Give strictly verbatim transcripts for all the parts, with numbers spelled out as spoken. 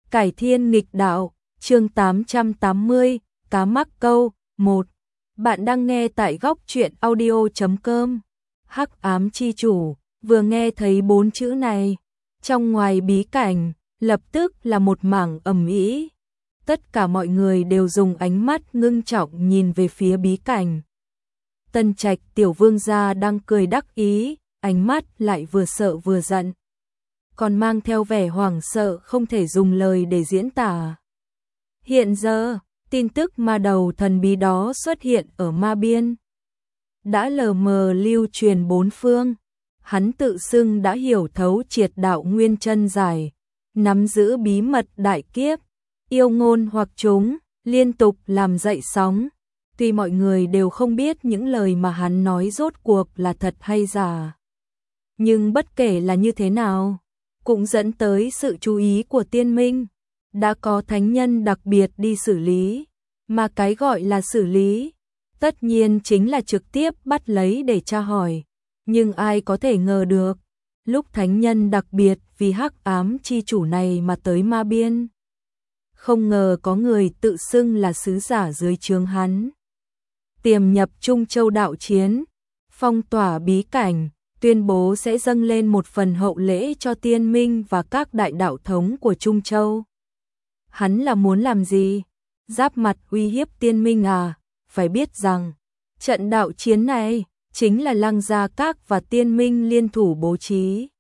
Cải thiên nghịch đạo, chương tám trăm tám mươi, cá mắc câu, một. Bạn đang nghe tại góc truyện audio chấm com. Hắc ám chi chủ, vừa nghe thấy bốn chữ này, trong ngoài bí cảnh, lập tức là một mảng ầm ĩ. Tất cả mọi người đều dùng ánh mắt ngưng trọng nhìn về phía bí cảnh. Tân Trạch tiểu vương gia đang cười đắc ý, ánh mắt lại vừa sợ vừa giận, còn mang theo vẻ hoảng sợ không thể dùng lời để diễn tả. Hiện giờ, tin tức ma đầu thần bí đó xuất hiện ở ma biên đã lờ mờ lưu truyền bốn phương. Hắn tự xưng đã hiểu thấu triệt đạo nguyên chân giải, nắm giữ bí mật đại kiếp, yêu ngôn hoặc chúng, liên tục làm dậy sóng. Tuy mọi người đều không biết những lời mà hắn nói rốt cuộc là thật hay giả, nhưng bất kể là như thế nào, cũng dẫn tới sự chú ý của tiên minh. Đã có thánh nhân đặc biệt đi xử lý, mà cái gọi là xử lý, tất nhiên chính là trực tiếp bắt lấy để tra hỏi. Nhưng ai có thể ngờ được, lúc thánh nhân đặc biệt vì hắc ám chi chủ này mà tới ma biên, không ngờ có người tự xưng là sứ giả dưới trướng hắn, tiềm nhập Trung Châu đạo chiến, phong tỏa bí cảnh, tuyên bố sẽ dâng lên một phần hậu lễ cho tiên minh và các đại đạo thống của Trung Châu. Hắn là muốn làm gì? Giáp mặt uy hiếp tiên minh à? Phải biết rằng, trận đạo chiến này chính là Lăng Gia Các và tiên minh liên thủ bố trí.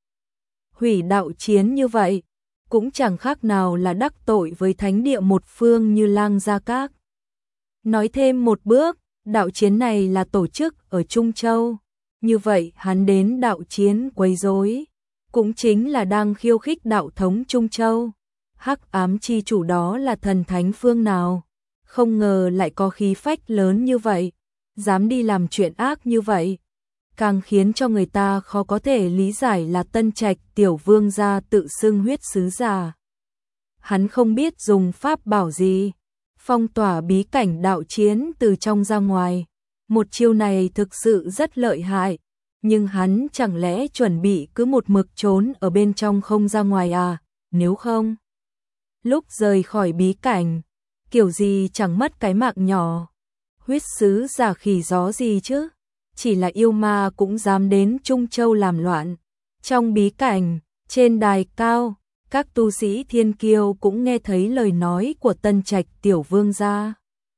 Hủy đạo chiến như vậy, cũng chẳng khác nào là đắc tội với thánh địa một phương như Lăng Gia Các. Nói thêm một bước, đạo chiến này là tổ chức ở Trung Châu. Như vậy hắn đến đạo chiến quấy rối, cũng chính là đang khiêu khích đạo thống Trung Châu. Hắc ám chi chủ đó là thần thánh phương nào? Không ngờ lại có khí phách lớn như vậy, dám đi làm chuyện ác như vậy. Càng khiến cho người ta khó có thể lý giải là Tân Trạch tiểu vương gia tự xưng huyết sứ giả. Hắn không biết dùng pháp bảo gì, phong tỏa bí cảnh đạo chiến từ trong ra ngoài. Một chiêu này thực sự rất lợi hại, nhưng hắn chẳng lẽ chuẩn bị cứ một mực trốn ở bên trong không ra ngoài à? Nếu không, lúc rời khỏi bí cảnh, kiểu gì chẳng mất cái mạng nhỏ. Huyết sứ giả khỉ gió gì chứ? Chỉ là yêu ma cũng dám đến Trung Châu làm loạn. Trong bí cảnh, trên đài cao, các tu sĩ thiên kiêu cũng nghe thấy lời nói của Tân Trạch tiểu vương gia.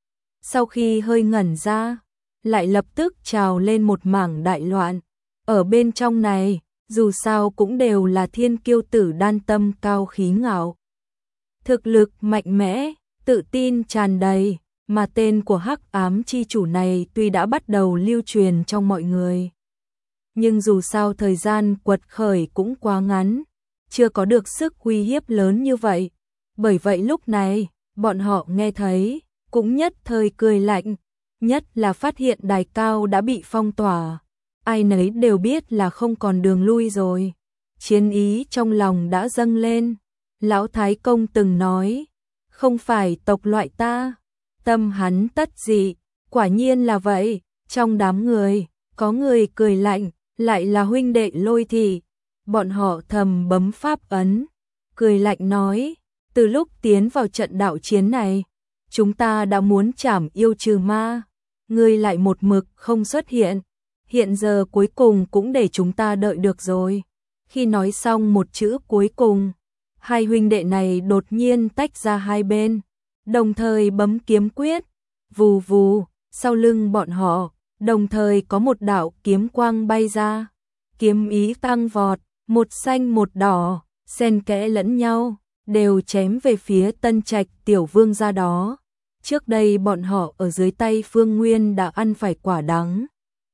Sau khi hơi ngẩn ra, lại lập tức trào lên một mảng đại loạn. Ở bên trong này, dù sao cũng đều là thiên kiêu tử đan tâm cao khí ngạo, thực lực mạnh mẽ, tự tin tràn đầy, mà tên của hắc ám chi chủ này tuy đã bắt đầu lưu truyền trong mọi người, nhưng dù sao thời gian quật khởi cũng quá ngắn, chưa có được sức uy hiếp lớn như vậy. Bởi vậy lúc này, bọn họ nghe thấy, cũng nhất thời cười lạnh, nhất là phát hiện đài cao đã bị phong tỏa. Ai nấy đều biết là không còn đường lui rồi. Chiến ý trong lòng đã dâng lên. Lão Thái Công từng nói, không phải tộc loại ta, tâm hắn tất dị. Quả nhiên là vậy. Trong đám người, có người cười lạnh, lại là huynh đệ Lôi Thị. Bọn họ thầm bấm pháp ấn, cười lạnh nói, từ lúc tiến vào trận đạo chiến này, chúng ta đã muốn trảm yêu trừ ma, ngươi lại một mực không xuất hiện, hiện giờ cuối cùng cũng để chúng ta đợi được rồi. Khi nói xong một chữ cuối cùng, hai huynh đệ này đột nhiên tách ra hai bên, đồng thời bấm kiếm quyết, vù vù, sau lưng bọn họ, đồng thời có một đạo kiếm quang bay ra, kiếm ý tăng vọt, một xanh một đỏ, xen kẽ lẫn nhau, đều chém về phía Tân Trạch tiểu vương gia đó. Trước đây bọn họ ở dưới tay Phương Nguyên đã ăn phải quả đắng.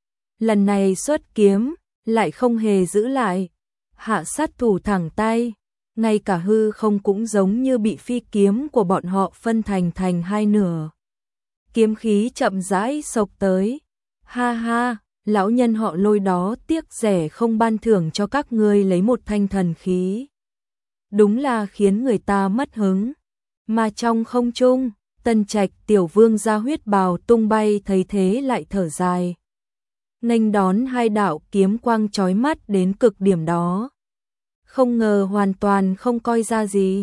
Lần này xuất kiếm, lại không hề giữ lại. Hạ sát thủ thẳng tay, ngay cả hư không cũng giống như bị phi kiếm của bọn họ phân thành thành hai nửa. Kiếm khí chậm rãi xộc tới. Ha ha, lão nhân họ Lôi đó tiếc rẻ không ban thưởng cho các ngươi lấy một thanh thần khí. Đúng là khiến người ta mất hứng. Mà trong không trung, Tân Trạch tiểu vương gia huyết bào tung bay thấy thế lại thở dài, nghênh đón hai đạo kiếm quang chói mắt đến cực điểm đó. Không ngờ hoàn toàn không coi ra gì.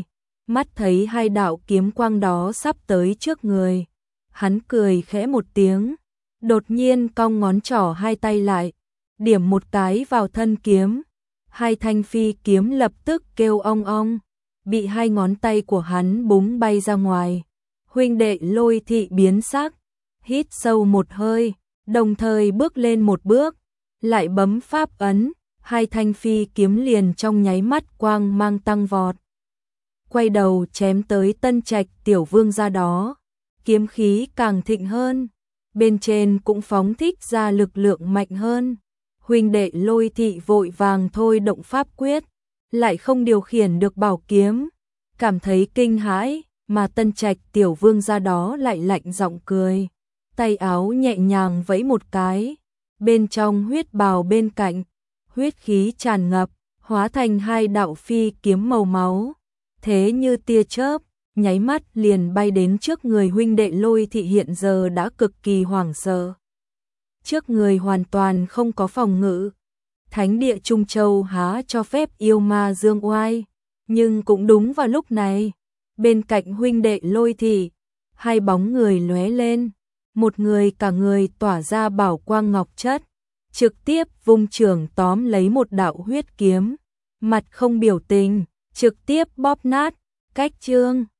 mắt thấy hai đạo kiếm quang đó sắp tới trước người. Hắn cười khẽ một tiếng, đột nhiên cong ngón trỏ hai tay lại, điểm một cái vào thân kiếm. Hai thanh phi kiếm lập tức kêu ong ong, bị hai ngón tay của hắn búng bay ra ngoài. Huynh đệ Lôi Thị biến sắc, hít sâu một hơi, đồng thời bước lên một bước, lại bấm pháp ấn, hai thanh phi kiếm liền trong nháy mắt quang mang tăng vọt. Quay đầu chém tới Tân Trạch tiểu vương gia đó, kiếm khí càng thịnh hơn, bên trên cũng phóng thích ra lực lượng mạnh hơn. Huynh đệ Lôi Thị vội vàng thôi động pháp quyết, lại không điều khiển được bảo kiếm, cảm thấy kinh hãi, mà Tân Trạch tiểu vương gia đó lại lạnh giọng cười, tay áo nhẹ nhàng vẫy một cái, bên trong huyết bào bên cạnh, huyết khí tràn ngập, hóa thành hai đạo phi kiếm màu máu, thế như tia chớp, nháy mắt liền bay đến trước người huynh đệ Lôi Thị hiện giờ đã cực kỳ hoảng sợ. Trước người hoàn toàn không có phòng ngự, thánh địa Trung Châu há cho phép yêu ma dương oai, nhưng cũng đúng vào lúc này, bên cạnh huynh đệ Lôi Thị, hai bóng người lóe lên, một người cả người tỏa ra bảo quang ngọc chất, trực tiếp vung chưởng tóm lấy một đạo huyết kiếm, mặt không biểu tình, trực tiếp bóp nát, cách chương